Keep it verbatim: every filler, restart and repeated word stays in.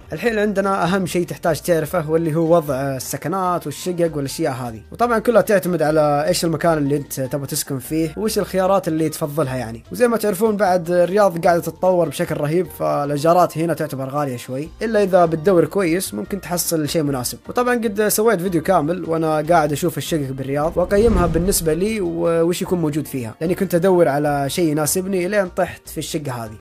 الحين عندنا اهم شيء تحتاج تعرفه واللي هو وضع السكنات والشقق والاشياء هذه، وطبعا كلها تعتمد على ايش المكان اللي انت تبغى تسكن فيه وايش الخيارات اللي تفضلها يعني. وزي ما تعرفون بعد الرياض قاعده تتطور بشكل رهيب، فالايجارات هنا تعتبر غاليه شوي، الا اذا بتدور كويس ممكن تحصل شيء مناسب. وطبعا قد سويت فيديو كامل وانا قاعد اشوف الشقق بالرياض واقيمها بالنسبه لي وش يكون موجود فيها، لاني كنت ادور على شيء يناسبني لين طحت في الشقه هذه.